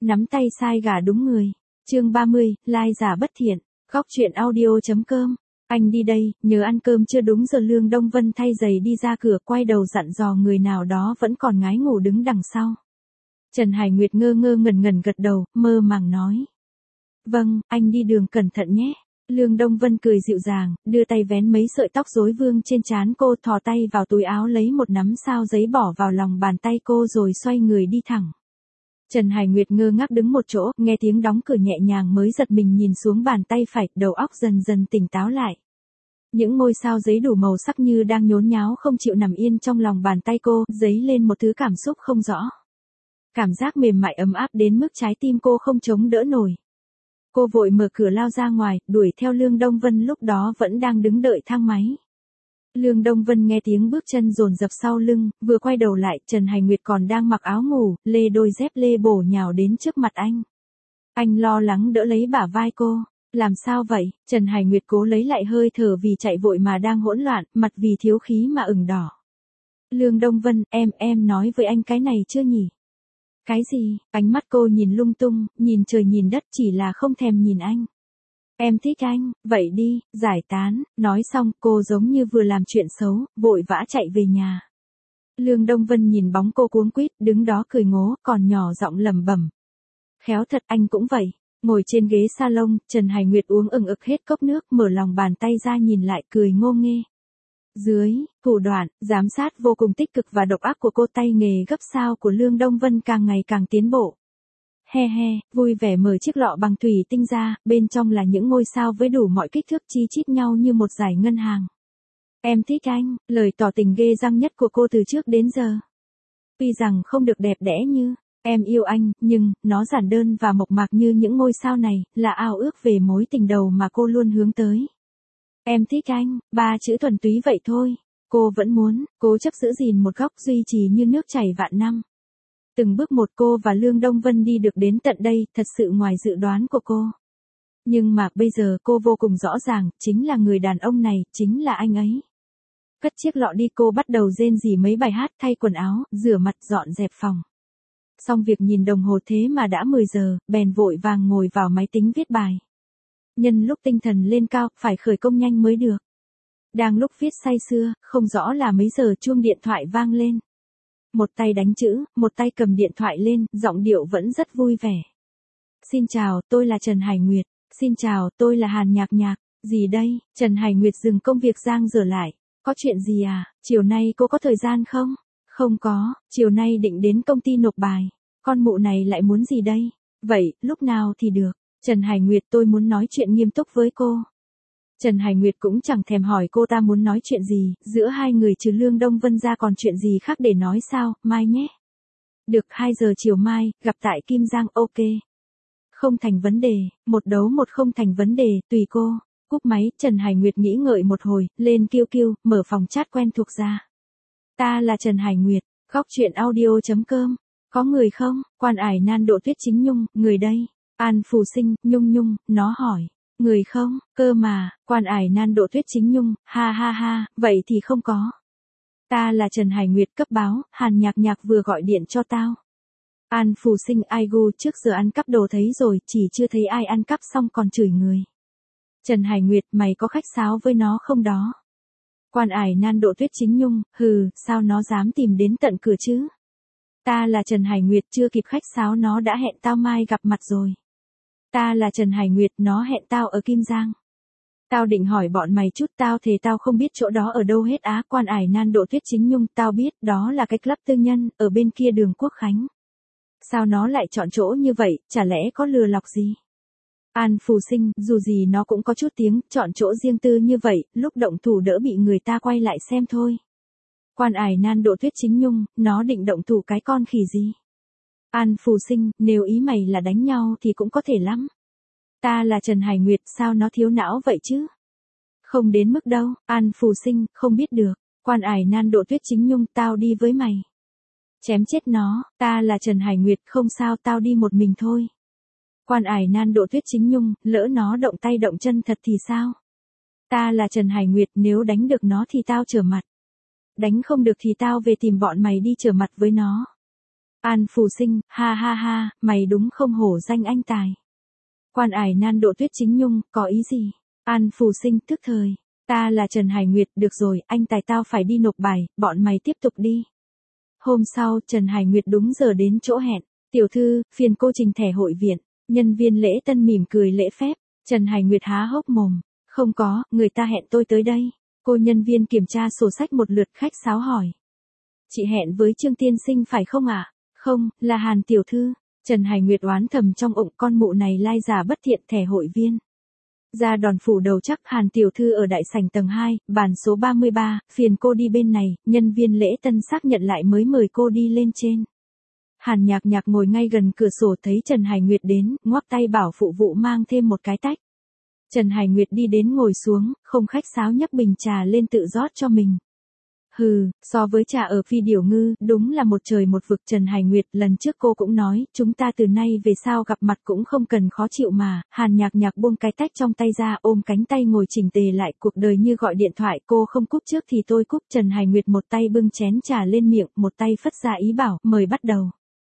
Nắm tay sai gà đúng người. Chương 30, lai giả bất thiện. Góc truyện audio.com. Anh đi đây, nhớ ăn cơm chưa đúng giờ. Lương Đông Vân thay giày đi ra cửa, quay đầu dặn dò người nào đó vẫn còn ngái ngủ đứng đằng sau. Trần Hải Nguyệt ngơ ngơ ngẩn ngẩn gật đầu, mơ màng nói. Vâng, anh đi đường cẩn thận nhé. Lương Đông Vân cười dịu dàng, đưa tay vén mấy sợi tóc rối vương trên trán cô, thò tay vào túi áo lấy một nắm sao giấy bỏ vào lòng bàn tay cô rồi xoay người đi thẳng. Trần Hải Nguyệt ngơ ngác đứng một chỗ, nghe tiếng đóng cửa nhẹ nhàng mới giật mình nhìn xuống bàn tay phải, đầu óc dần dần tỉnh táo lại. Những ngôi sao giấy đủ màu sắc như đang nhốn nháo không chịu nằm yên trong lòng bàn tay cô, dấy lên một thứ cảm xúc không rõ. Cảm giác mềm mại ấm áp đến mức trái tim cô không chống đỡ nổi. Cô vội mở cửa lao ra ngoài, đuổi theo Lương Đông Vân lúc đó vẫn đang đứng đợi thang máy. Lương Đông Vân nghe tiếng bước chân dồn dập sau lưng, vừa quay đầu lại, Trần Hải Nguyệt còn đang mặc áo ngủ, lê đôi dép lê bổ nhào đến trước mặt anh. Anh lo lắng đỡ lấy bả vai cô. Làm sao vậy? Trần Hải Nguyệt cố lấy lại hơi thở vì chạy vội mà đang hỗn loạn, mặt vì thiếu khí mà ửng đỏ. Lương Đông Vân, em nói với anh cái này chưa nhỉ? Cái gì? Ánh mắt cô nhìn lung tung, nhìn trời nhìn đất, chỉ là không thèm nhìn anh. Em thích anh, vậy đi, giải tán. Nói xong, cô giống như vừa làm chuyện xấu, vội vã chạy về nhà. Lương Đông Vân nhìn bóng cô cuống quýt, đứng đó cười ngố, còn nhỏ giọng lẩm bẩm. Khéo thật, anh cũng vậy. Ngồi trên ghế salon, Trần Hải Nguyệt uống ừng ực hết cốc nước, mở lòng bàn tay ra nhìn lại, cười ngô nghê. Dưới, thủ đoạn, giám sát vô cùng tích cực và độc ác của cô, tay nghề gấp sao của Lương Đông Vân càng ngày càng tiến bộ. He he, vui vẻ mở chiếc lọ bằng thủy tinh ra, bên trong là những ngôi sao với đủ mọi kích thước chi chít nhau như một dải ngân hàng. Em thích anh, lời tỏ tình ghê răng nhất của cô từ trước đến giờ. Tuy rằng không được đẹp đẽ như em yêu anh, nhưng nó giản đơn và mộc mạc như những ngôi sao này, là ao ước về mối tình đầu mà cô luôn hướng tới. Em thích anh, 3 chữ thuần túy vậy thôi. Cô vẫn muốn, cố chấp giữ gìn một góc duy trì như nước chảy vạn năm. Từng bước một cô và Lương Đông Vân đi được đến tận đây, thật sự ngoài dự đoán của cô. Nhưng mà bây giờ cô vô cùng rõ ràng, chính là người đàn ông này, chính là anh ấy. Cất chiếc lọ đi, cô bắt đầu rên rỉ mấy bài hát, thay quần áo, rửa mặt, dọn dẹp phòng. Xong việc nhìn đồng hồ thế mà đã 10 giờ, bèn vội vàng ngồi vào máy tính viết bài. Nhân lúc tinh thần lên cao, phải khởi công nhanh mới được. Đang lúc viết say sưa, không rõ là mấy giờ chuông điện thoại vang lên. Một tay đánh chữ, một tay cầm điện thoại lên, giọng điệu vẫn rất vui vẻ. Xin chào, tôi là Trần Hải Nguyệt. Xin chào, tôi là Hàn Nhạc Nhạc. Gì đây? Trần Hải Nguyệt dừng công việc giang dở lại. Có chuyện gì à? Chiều nay cô có thời gian không? Không có, chiều nay định đến công ty nộp bài. Con mụ này lại muốn gì đây? Vậy, lúc nào thì được? Trần Hải Nguyệt, tôi muốn nói chuyện nghiêm túc với cô. Trần Hải Nguyệt cũng chẳng thèm hỏi cô ta muốn nói chuyện gì, giữa hai người trừ Lương Đông Vân ra còn chuyện gì khác để nói sao, mai nhé. Được, 2 giờ chiều mai, gặp tại Kim Giang, ok. Không thành vấn đề, một đấu một không thành vấn đề, tùy cô. Cúp máy, Trần Hải Nguyệt nghĩ ngợi một hồi, lên QQ, mở phòng chat quen thuộc ra. Ta là Trần Hải Nguyệt, góc truyện audio.com. Có người không? Quan ải nan độ Tuyết Chính Nhung, người đây. An Phù Sinh, Nhung Nhung, nó hỏi. Người không, cơ mà, Quan ải nan độ Tuyết Chính Nhung, ha ha ha, vậy thì không có. Ta là Trần Hải Nguyệt, cấp báo, Hàn Nhạc Nhạc vừa gọi điện cho tao. An Phù Sinh, ai gu, trước giờ ăn cắp đồ thấy rồi, chỉ chưa thấy ai ăn cắp xong còn chửi người. Trần Hải Nguyệt, mày có khách sáo với nó không đó? Quan ải nan độ Tuyết Chính Nhung, hừ, sao nó dám tìm đến tận cửa chứ? Ta là Trần Hải Nguyệt, chưa kịp khách sáo nó đã hẹn tao mai gặp mặt rồi. Ta là Trần Hải Nguyệt, nó hẹn tao ở Kim Giang. Tao định hỏi bọn mày chút, tao thề tao không biết chỗ đó ở đâu hết á. Quan ải nan độ Tuyết Chính Nhung, tao biết, đó là cái club tư nhân, ở bên kia đường Quốc Khánh. Sao nó lại chọn chỗ như vậy, chả lẽ có lừa lọc gì? An Phù Sinh, dù gì nó cũng có chút tiếng, chọn chỗ riêng tư như vậy, lúc động thủ đỡ bị người ta quay lại xem thôi. Quan ải nan độ Tuyết Chính Nhung, nó định động thủ cái con khỉ gì? An Phù Sinh, nếu ý mày là đánh nhau thì cũng có thể lắm. Ta là Trần Hải Nguyệt, sao nó thiếu não vậy chứ? Không đến mức đâu, An Phù Sinh, không biết được. Quan ải nan độ Tuyết Chính Nhung, tao đi với mày. Chém chết nó, ta là Trần Hải Nguyệt, không sao, tao đi một mình thôi. Quan ải nan độ Tuyết Chính Nhung, lỡ nó động tay động chân thật thì sao? Ta là Trần Hải Nguyệt, nếu đánh được nó thì tao trở mặt. Đánh không được thì tao về tìm bọn mày đi trở mặt với nó. An Phù Sinh, ha ha ha, mày đúng không hổ danh anh tài. Quan ải nan độ Tuyết Chính Nhung, có ý gì? An Phù Sinh tức thời. Ta là Trần Hải Nguyệt, được rồi, anh tài tao phải đi nộp bài, bọn mày tiếp tục đi. Hôm sau, Trần Hải Nguyệt đúng giờ đến chỗ hẹn. Tiểu thư, phiền cô trình thẻ hội viện. Nhân viên lễ tân mỉm cười lễ phép. Trần Hải Nguyệt há hốc mồm. Không có, người ta hẹn tôi tới đây. Cô nhân viên kiểm tra sổ sách một lượt khách sáo hỏi. Chị hẹn với Trương tiên sinh phải không ạ? Không, là Hàn tiểu thư. Trần Hải Nguyệt oán thầm trong ụng, con mụ này lai giả bất thiện, thẻ hội viên. Ra đòn phủ đầu chắc. Hàn tiểu thư ở đại sảnh tầng 2, bàn số 33, phiền cô đi bên này. Nhân viên lễ tân xác nhận lại mới mời cô đi lên trên. Hàn Nhạc Nhạc ngồi ngay gần cửa sổ, thấy Trần Hải Nguyệt đến, ngoắc tay bảo phụ vụ mang thêm một cái tách. Trần Hải Nguyệt đi đến ngồi xuống, không khách sáo nhấc bình trà lên tự rót cho mình. Hừ, so với trà ở Phi Điểu Ngư, đúng là một trời một vực. Trần Hải Nguyệt, lần trước cô cũng nói, chúng ta từ nay về sau gặp mặt cũng không cần khó chịu mà. Hàn Nhạc Nhạc buông cái tách trong tay ra, ôm cánh tay ngồi chỉnh tề lại. Cuộc đời như gọi điện thoại, cô không cúp trước thì tôi cúp. Trần Hải Nguyệt một tay bưng chén trà lên miệng, một tay phất ra ý bảo, mời bắt đầu.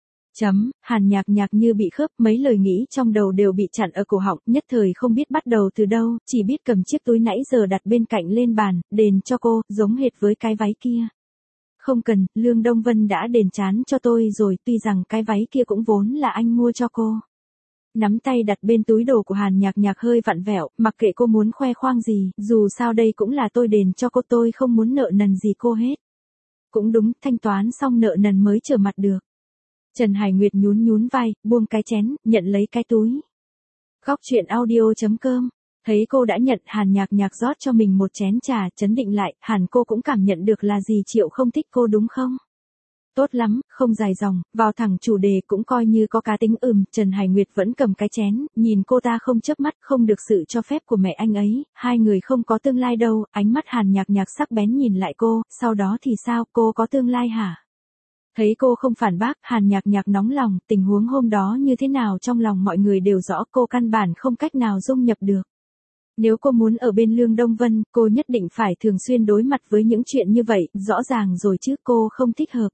Hàn Nhạc Nhạc như bị khớp, mấy lời nghĩ trong đầu đều bị chặn ở cổ họng, nhất thời không biết bắt đầu từ đâu, chỉ biết cầm chiếc túi nãy giờ đặt bên cạnh lên bàn, đền cho cô, giống hệt với cái váy kia. Không cần, Lương Đông Vân đã đền chán cho tôi rồi, tuy rằng cái váy kia cũng vốn là anh mua cho cô. Nắm tay đặt bên túi đồ của Hàn Nhạc Nhạc hơi vặn vẹo, mặc kệ cô muốn khoe khoang gì, dù sao đây cũng là tôi đền cho cô, tôi không muốn nợ nần gì cô hết. Cũng đúng, thanh toán xong nợ nần mới trở mặt được. Trần Hải Nguyệt nhún vai, buông cái chén, nhận lấy cái túi. Góc truyện audio.com. Thấy cô đã nhận, Hàn Nhạc Nhạc rót cho mình một chén trà, trấn định lại. Hàn cô cũng cảm nhận được là gì Triệu không thích cô đúng không? Tốt lắm, không dài dòng, vào thẳng chủ đề, cũng coi như có cá tính. Trần Hải Nguyệt vẫn cầm cái chén, nhìn cô ta không chớp mắt, không được sự cho phép của mẹ anh ấy, hai người không có tương lai đâu. Ánh mắt Hàn Nhạc Nhạc sắc bén nhìn lại cô, sau đó thì sao, cô có tương lai hả? Thấy cô không phản bác, Hàn Nhạc Nhạc nóng lòng, tình huống hôm đó như thế nào trong lòng mọi người đều rõ, cô căn bản không cách nào dung nhập được. Nếu cô muốn ở bên Lương Đông Vân, cô nhất định phải thường xuyên đối mặt với những chuyện như vậy, rõ ràng rồi chứ, cô không thích hợp.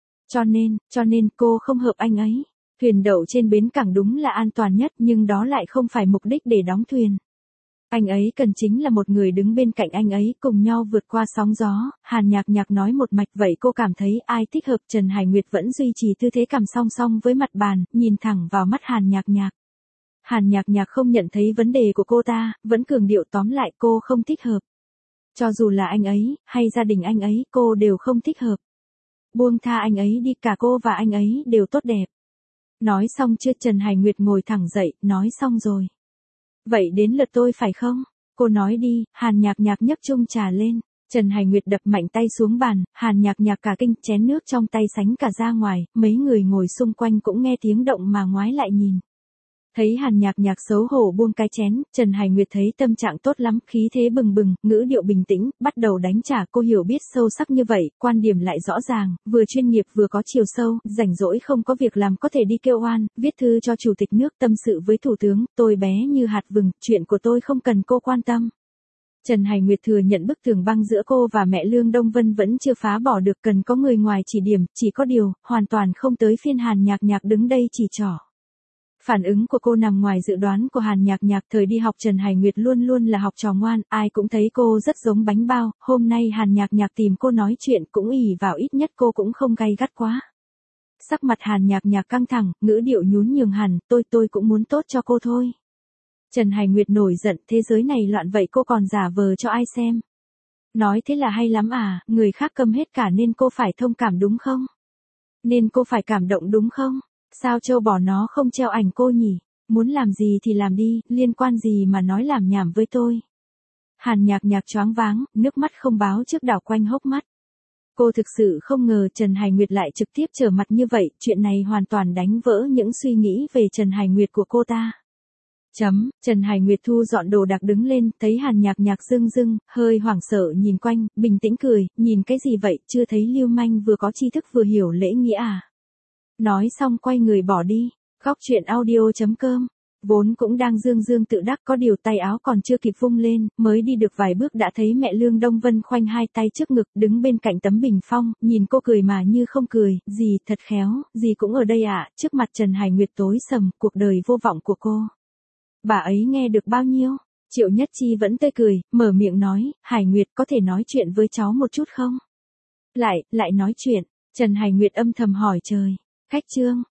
Cho nên cô không hợp anh ấy. Thuyền đậu trên bến cảng đúng là an toàn nhất, nhưng đó lại không phải mục đích để đóng thuyền. Anh ấy cần chính là một người đứng bên cạnh anh ấy, cùng nhau vượt qua sóng gió. Hàn Nhạc Nhạc nói một mạch, vậy cô cảm thấy ai thích hợp? Trần Hải Nguyệt vẫn duy trì tư thế cằm song song với mặt bàn, nhìn thẳng vào mắt Hàn Nhạc Nhạc. Hàn Nhạc Nhạc không nhận thấy vấn đề của cô ta, vẫn cường điệu tóm lại cô không thích hợp. Cho dù là anh ấy, hay gia đình anh ấy, cô đều không thích hợp. Buông tha anh ấy đi, cả cô và anh ấy đều tốt đẹp. Nói xong chưa? Trần Hải Nguyệt ngồi thẳng dậy, nói xong rồi. Vậy đến lượt tôi phải không? Cô nói đi. Hàn Nhạc Nhạc nhấc chung trà lên. Trần Hải Nguyệt đập mạnh tay xuống bàn, Hàn Nhạc Nhạc cả kinh, chén nước trong tay sánh cả ra ngoài, mấy người ngồi xung quanh cũng nghe tiếng động mà ngoái lại nhìn. Thấy Hàn Nhạc Nhạc xấu hổ buông cái chén, Trần Hải Nguyệt thấy tâm trạng tốt lắm, khí thế bừng bừng, ngữ điệu bình tĩnh, bắt đầu đánh trả. Cô hiểu biết sâu sắc như vậy, quan điểm lại rõ ràng, vừa chuyên nghiệp vừa có chiều sâu, rảnh rỗi không có việc làm có thể đi kêu oan, viết thư cho chủ tịch nước, tâm sự với thủ tướng, tôi bé như hạt vừng, chuyện của tôi không cần cô quan tâm. Trần Hải Nguyệt thừa nhận bức tường băng giữa cô và mẹ Lương Đông Vân vẫn chưa phá bỏ được, cần có người ngoài chỉ điểm, chỉ có điều, hoàn toàn không tới phiên Hàn Nhạc Nhạc đứng đây chỉ trỏ. Phản ứng của cô nằm ngoài dự đoán của Hàn Nhạc Nhạc, thời đi học Trần Hải Nguyệt luôn luôn là học trò ngoan, ai cũng thấy cô rất giống bánh bao, hôm nay Hàn Nhạc Nhạc tìm cô nói chuyện cũng ỷ vào ít nhất cô cũng không gay gắt quá. Sắc mặt Hàn Nhạc Nhạc căng thẳng, ngữ điệu nhún nhường hẳn, tôi cũng muốn tốt cho cô thôi. Trần Hải Nguyệt nổi giận, thế giới này loạn vậy cô còn giả vờ cho ai xem. Nói thế là hay lắm à, người khác câm hết cả nên cô phải thông cảm đúng không? Nên cô phải cảm động đúng không? Sao châu bò nó không treo ảnh cô nhỉ? Muốn làm gì thì làm đi, liên quan gì mà nói làm nhảm với tôi. Hàn Nhạc Nhạc choáng váng, nước mắt không báo trước đảo quanh hốc mắt. Cô thực sự không ngờ Trần Hải Nguyệt lại trực tiếp trở mặt như vậy, chuyện này hoàn toàn đánh vỡ những suy nghĩ về Trần Hải Nguyệt của cô ta. Trần Hải Nguyệt thu dọn đồ đạc đứng lên, thấy Hàn Nhạc Nhạc rưng rưng, hơi hoảng sợ nhìn quanh, bình tĩnh cười, nhìn cái gì vậy, chưa thấy lưu manh vừa có tri thức vừa hiểu lễ nghĩa à. Nói xong quay người bỏ đi. Góc truyện audio.com Vốn cũng đang dương dương tự đắc, có điều tay áo còn chưa kịp vung lên, mới đi được vài bước đã thấy mẹ Lương Đông Vân khoanh hai tay trước ngực, đứng bên cạnh tấm bình phong, nhìn cô cười mà như không cười, dì, thật khéo, dì cũng ở đây ạ. Trước mặt Trần Hải Nguyệt tối sầm, cuộc đời vô vọng của cô. Bà ấy nghe được bao nhiêu? Triệu Nhất Chi vẫn tươi cười, mở miệng nói, Hải Nguyệt có thể nói chuyện với cháu một chút không? Lại nói chuyện, Trần Hải Nguyệt âm thầm hỏi trời. Khách trương,